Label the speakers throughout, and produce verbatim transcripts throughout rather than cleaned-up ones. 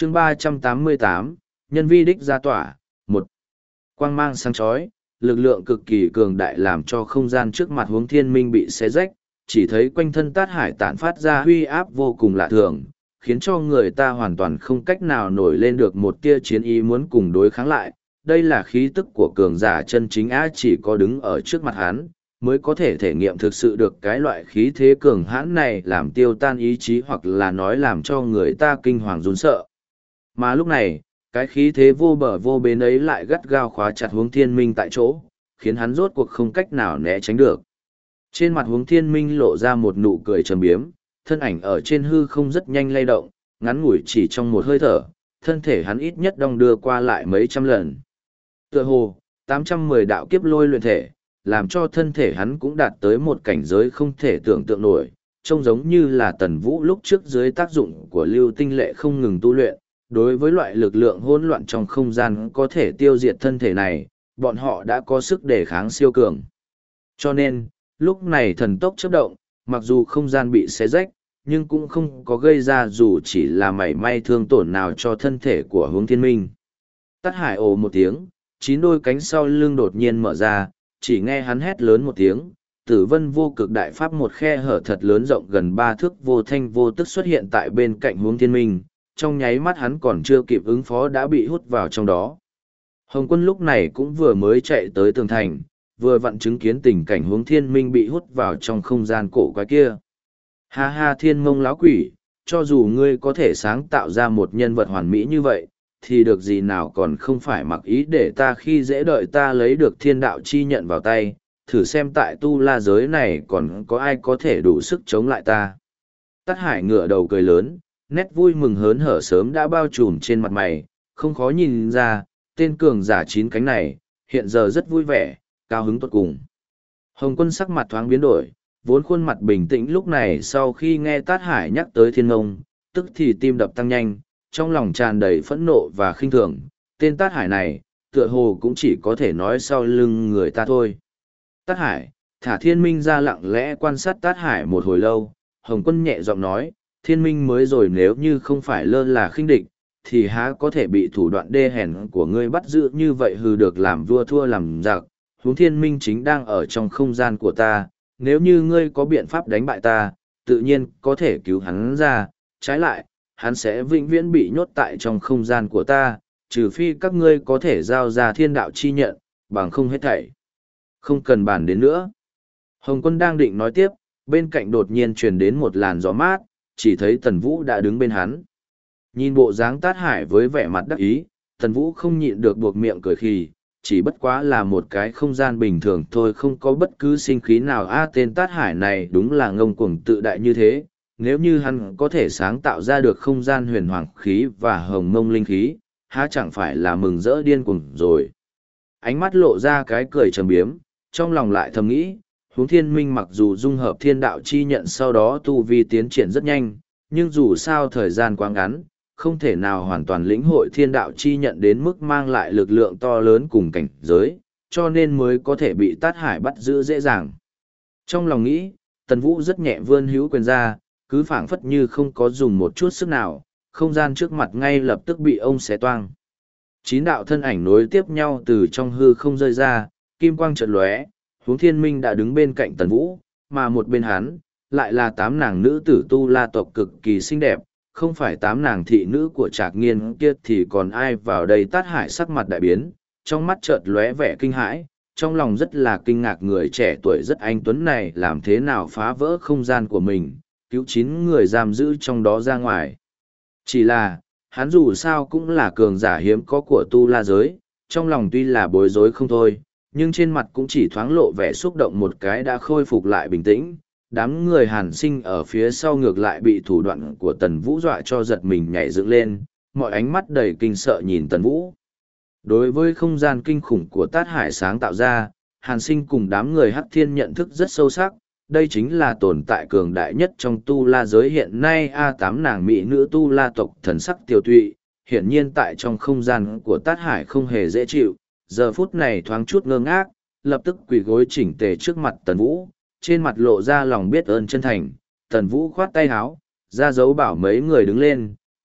Speaker 1: chương ba trăm tám mươi tám, nhân vi đích ra tỏa. Một, quang mang sáng chói, lực lượng cực kỳ cường đại làm cho không gian trước mặt Hướng Thiên Minh bị xé rách, chỉ thấy quanh thân Tát Hải tản phát ra huy áp vô cùng lạ thường, khiến cho người ta hoàn toàn không cách nào nổi lên được một tia chiến ý muốn cùng đối kháng lại. Đây là khí tức của cường giả chân chính á, chỉ có đứng ở trước mặt hắn, mới có thể thể nghiệm thực sự được cái loại khí thế cường hãn này làm tiêu tan ý chí hoặc là nói làm cho người ta kinh hoàng run sợ. Mà lúc này, cái khí thế vô bờ vô bến ấy lại gắt gao khóa chặt Hướng Thiên Minh tại chỗ, khiến hắn rốt cuộc không cách nào né tránh được. Trên mặt Hướng Thiên Minh lộ ra một nụ cười trầm biếm, thân ảnh ở trên hư không rất nhanh lay động, ngắn ngủi chỉ trong một hơi thở, thân thể hắn ít nhất đong đưa qua lại mấy trăm lần. Tựa hồ, tám trăm mười đạo kiếp lôi luyện thể, làm cho thân thể hắn cũng đạt tới một cảnh giới không thể tưởng tượng nổi, trông giống như là Tần Vũ lúc trước dưới tác dụng của lưu tinh lệ không ngừng tu luyện. Đối với loại lực lượng hỗn loạn trong không gian có thể tiêu diệt thân thể này, bọn họ đã có sức đề kháng siêu cường. Cho nên, lúc này thần tốc chớp động, mặc dù không gian bị xé rách, nhưng cũng không có gây ra dù chỉ là mảy may thương tổn nào cho thân thể của Hướng Thiên Minh. Tát Hải ồ một tiếng, chín đôi cánh sau lưng đột nhiên mở ra, chỉ nghe hắn hét lớn một tiếng, Tử Vân vô cực đại pháp một khe hở thật lớn rộng gần ba thước vô thanh vô tức xuất hiện tại bên cạnh Hướng Thiên Minh, trong nháy mắt hắn còn chưa kịp ứng phó đã bị hút vào trong đó. Hồng Quân lúc này cũng vừa mới chạy tới tường thành, vừa vặn chứng kiến tình cảnh Hướng Thiên Minh bị hút vào trong không gian cổ quái kia. Ha ha, Thiên Mông lão quỷ, cho dù ngươi có thể sáng tạo ra một nhân vật hoàn mỹ như vậy, thì được gì nào còn không phải mặc ý để ta khi dễ đợi ta lấy được thiên đạo chi nhận vào tay, thử xem tại tu la giới này còn có ai có thể đủ sức chống lại ta. Tát Hải ngửa đầu cười lớn, nét vui mừng hớn hở sớm đã bao trùm trên mặt mày, không khó nhìn ra, tên cường giả chín cánh này, hiện giờ rất vui vẻ, cao hứng tột cùng. Hồng Quân sắc mặt thoáng biến đổi, vốn khuôn mặt bình tĩnh lúc này sau khi nghe Tát Hải nhắc tới Thiên Ngông, tức thì tim đập tăng nhanh, trong lòng tràn đầy phẫn nộ và khinh thường, tên Tát Hải này, tựa hồ cũng chỉ có thể nói sau lưng người ta thôi. Tát Hải, thả Thiên Minh ra lặng lẽ quan sát Tát Hải một hồi lâu, Hồng Quân nhẹ giọng nói, Thiên Minh mới rồi nếu như không phải lơ là khinh địch, thì há có thể bị thủ đoạn đê hèn của ngươi bắt giữ như vậy hừ được làm vua thua làm giặc. Huống Thiên Minh chính đang ở trong không gian của ta, nếu như ngươi có biện pháp đánh bại ta, tự nhiên có thể cứu hắn ra, trái lại, hắn sẽ vĩnh viễn bị nhốt tại trong không gian của ta, trừ phi các ngươi có thể giao ra thiên đạo chi nhận, bằng không hết thảy. Không cần bàn đến nữa. Hồng Quân đang định nói tiếp, bên cạnh đột nhiên truyền đến một làn gió mát, chỉ thấy Tần Vũ đã đứng bên hắn. Nhìn bộ dáng Tát Hải với vẻ mặt đắc ý, Tần Vũ không nhịn được buộc miệng cười khì, chỉ bất quá là một cái không gian bình thường thôi, không có bất cứ sinh khí nào. A tên Tát Hải này đúng là ngông cuồng tự đại như thế, nếu như hắn có thể sáng tạo ra được không gian huyền hoàng khí và hồng mông linh khí, há chẳng phải là mừng rỡ điên cuồng rồi. Ánh mắt lộ ra cái cười trầm biếm, trong lòng lại thầm nghĩ, Huống Thiên Minh mặc dù dung hợp thiên đạo chi nhận sau đó tu vi tiến triển rất nhanh, nhưng dù sao thời gian quá ngắn, không thể nào hoàn toàn lĩnh hội thiên đạo chi nhận đến mức mang lại lực lượng to lớn cùng cảnh giới, cho nên mới có thể bị Tát Hải bắt giữ dễ dàng. Trong lòng nghĩ, Tần Vũ rất nhẹ vươn hữu quyền ra, cứ phảng phất như không có dùng một chút sức nào, không gian trước mặt ngay lập tức bị ông xé toang. Chín đạo thân ảnh nối tiếp nhau từ trong hư không rơi ra, kim quang chợt lóe, Huống Thiên Minh đã đứng bên cạnh Tần Vũ, mà một bên hắn, lại là tám nàng nữ tử tu la tộc cực kỳ xinh đẹp, không phải tám nàng thị nữ của Trạc Nghiên kia thì còn ai vào đây. Tát Hải sắc mặt đại biến, trong mắt chợt lóe vẻ kinh hãi, trong lòng rất là kinh ngạc người trẻ tuổi rất anh tuấn này làm thế nào phá vỡ không gian của mình, cứu chín người giam giữ trong đó ra ngoài. Chỉ là, hắn dù sao cũng là cường giả hiếm có của tu la giới, trong lòng tuy là bối rối không thôi, nhưng trên mặt cũng chỉ thoáng lộ vẻ xúc động một cái đã khôi phục lại bình tĩnh. Đám người Hàn Sinh ở phía sau ngược lại bị thủ đoạn của Tần Vũ dọa cho giật mình nhảy dựng lên, mọi ánh mắt đầy kinh sợ nhìn Tần Vũ. Đối với không gian kinh khủng của Tát Hải sáng tạo ra, Hàn Sinh cùng đám người Hắc Thiên nhận thức rất sâu sắc, đây chính là tồn tại cường đại nhất trong tu la giới hiện nay. A tám nàng mỹ nữ tu la tộc thần sắc tiêu tụy, hiển nhiên tại trong không gian của Tát Hải không hề dễ chịu, giờ phút này thoáng chút ngơ ngác, lập tức quỳ gối chỉnh tề trước mặt Tần Vũ, trên mặt lộ ra lòng biết ơn chân thành. Tần Vũ khoát tay áo, ra dấu bảo mấy người đứng lên,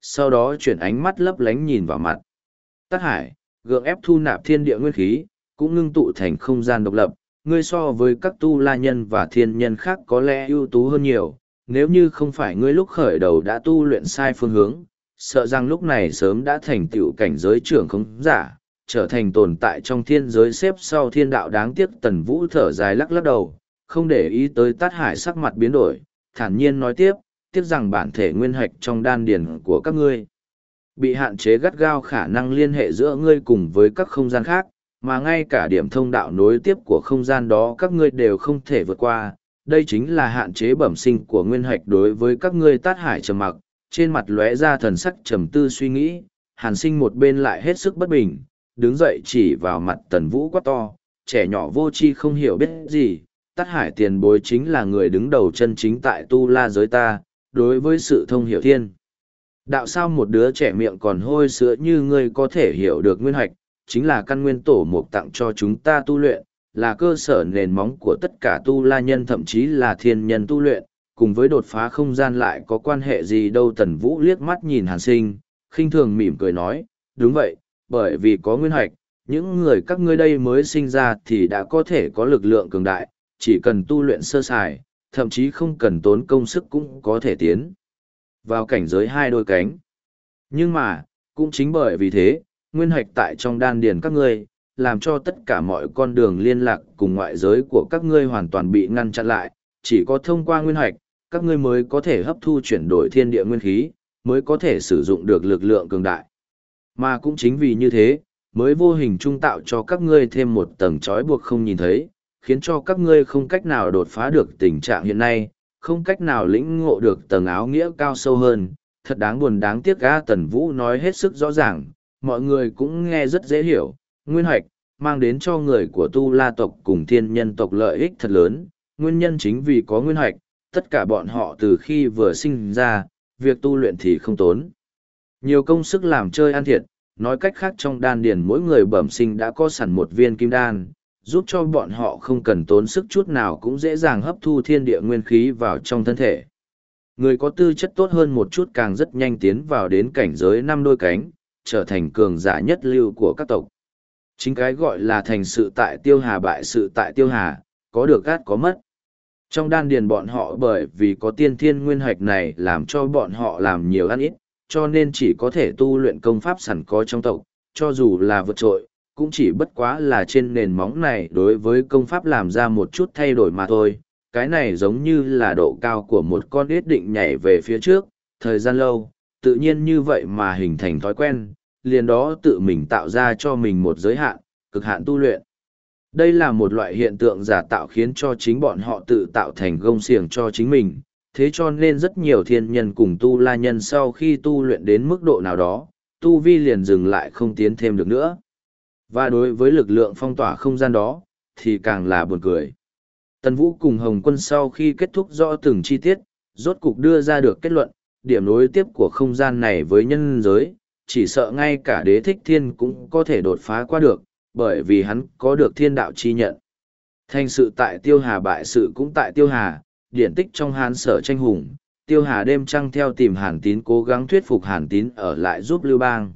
Speaker 1: sau đó chuyển ánh mắt lấp lánh nhìn vào mặt. Tát Hải, gượng ép thu nạp thiên địa nguyên khí, cũng ngưng tụ thành không gian độc lập, ngươi so với các tu la nhân và thiên nhân khác có lẽ ưu tú hơn nhiều, nếu như không phải ngươi lúc khởi đầu đã tu luyện sai phương hướng, sợ rằng lúc này sớm đã thành tựu cảnh giới trưởng không giả, trở thành tồn tại trong thiên giới xếp sau thiên đạo. Đáng tiếc. Tần Vũ thở dài lắc lắc đầu, không để ý tới Tát Hải sắc mặt biến đổi, thản nhiên nói tiếp, tiếc rằng bản thể nguyên hạch trong đan điển của các ngươi bị hạn chế gắt gao khả năng liên hệ giữa ngươi cùng với các không gian khác, mà ngay cả điểm thông đạo nối tiếp của không gian đó các ngươi đều không thể vượt qua. Đây chính là hạn chế bẩm sinh của nguyên hạch đối với các ngươi. Tát Hải trầm mặc, trên mặt lóe ra thần sắc trầm tư suy nghĩ. Hàn Sinh một bên lại hết sức bất bình, đứng dậy chỉ vào mặt Tần Vũ quát to, trẻ nhỏ vô tri không hiểu biết gì, Tát Hải tiền bối chính là người đứng đầu chân chính tại tu la giới ta, đối với sự thông hiểu thiên đạo sao một đứa trẻ miệng còn hôi sữa như ngươi có thể hiểu được nguyên hạch, chính là căn nguyên tổ mục tặng cho chúng ta tu luyện, là cơ sở nền móng của tất cả tu la nhân thậm chí là thiên nhân tu luyện, cùng với đột phá không gian lại có quan hệ gì đâu. Tần Vũ liếc mắt nhìn Hàn Sinh, khinh thường mỉm cười nói, đúng vậy, bởi vì có nguyên hạch, những người các ngươi đây mới sinh ra thì đã có thể có lực lượng cường đại, chỉ cần tu luyện sơ sài, thậm chí không cần tốn công sức cũng có thể tiến vào cảnh giới hai đôi cánh. Nhưng mà, cũng chính bởi vì thế, nguyên hạch tại trong đan điền các ngươi, làm cho tất cả mọi con đường liên lạc cùng ngoại giới của các ngươi hoàn toàn bị ngăn chặn lại, chỉ có thông qua nguyên hạch, các ngươi mới có thể hấp thu chuyển đổi thiên địa nguyên khí, mới có thể sử dụng được lực lượng cường đại. Mà cũng chính vì như thế, mới vô hình trung tạo cho các ngươi thêm một tầng trói buộc không nhìn thấy, khiến cho các ngươi không cách nào đột phá được tình trạng hiện nay, không cách nào lĩnh ngộ được tầng áo nghĩa cao sâu hơn. Thật đáng buồn đáng tiếc. Ga Tần Vũ nói hết sức rõ ràng, mọi người cũng nghe rất dễ hiểu, nguyên hạch mang đến cho người của tu la tộc cùng thiên nhân tộc lợi ích thật lớn, nguyên nhân chính vì có nguyên hạch, tất cả bọn họ từ khi vừa sinh ra, việc tu luyện thì không tốn nhiều công sức làm chơi ăn thiệt, nói cách khác trong đan điền mỗi người bẩm sinh đã có sẵn một viên kim đan, giúp cho bọn họ không cần tốn sức chút nào cũng dễ dàng hấp thu thiên địa nguyên khí vào trong thân thể. Người có tư chất tốt hơn một chút càng rất nhanh tiến vào đến cảnh giới năm đôi cánh, trở thành cường giả nhất lưu của các tộc. Chính cái gọi là thành sự tại tiêu hà bại sự tại tiêu hà, có được gát có mất. Trong đan điền bọn họ bởi vì có tiên thiên nguyên hạch này làm cho bọn họ làm nhiều ăn ít, cho nên chỉ có thể tu luyện công pháp sẵn có trong tộc, cho dù là vượt trội, cũng chỉ bất quá là trên nền móng này đối với công pháp làm ra một chút thay đổi mà thôi. Cái này giống như là độ cao của một con ếch định nhảy về phía trước, thời gian lâu, tự nhiên như vậy mà hình thành thói quen, liền đó tự mình tạo ra cho mình một giới hạn, cực hạn tu luyện. Đây là một loại hiện tượng giả tạo khiến cho chính bọn họ tự tạo thành gông xiềng cho chính mình, thế cho nên rất nhiều thiên nhân cùng tu la nhân sau khi tu luyện đến mức độ nào đó, tu vi liền dừng lại không tiến thêm được nữa. Và đối với lực lượng phong tỏa không gian đó, thì càng là buồn cười. Tần Vũ cùng Hồng Quân sau khi kết thúc rõ từng chi tiết, rốt cục đưa ra được kết luận, điểm nối tiếp của không gian này với nhân giới, chỉ sợ ngay cả Đế Thích Thiên cũng có thể đột phá qua được, bởi vì hắn có được thiên đạo chi nhận. Thành sự tại Tiêu Hà bại sự cũng tại Tiêu Hà, điển tích trong Hán Sở tranh hùng, Tiêu Hà đêm trăng theo tìm Hàn Tín cố gắng thuyết phục Hàn Tín ở lại giúp Lưu Bang.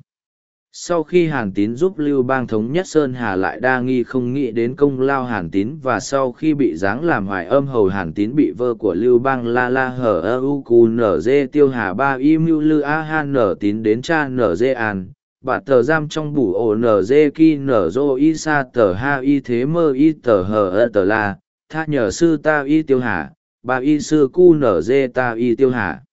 Speaker 1: Sau khi Hàn Tín giúp Lưu Bang thống nhất Sơn Hà lại đa nghi không nghĩ đến công lao Hàn Tín, và sau khi bị giáng làm hoài âm hầu Hàn Tín bị vơ của Lưu Bang la la hở ơ u cù nở dê Tiêu Hà ba y mưu lư a ha nở tín đến cha nở dê an, bà tờ giam trong bủ ổ nở dê ki nở dô y sa tờ ha y thế mơ y tờ hở ơ tờ la, tha nhờ sư ta y Tiêu Hà, ba y sư cu nở dê ta y Tiêu Hà.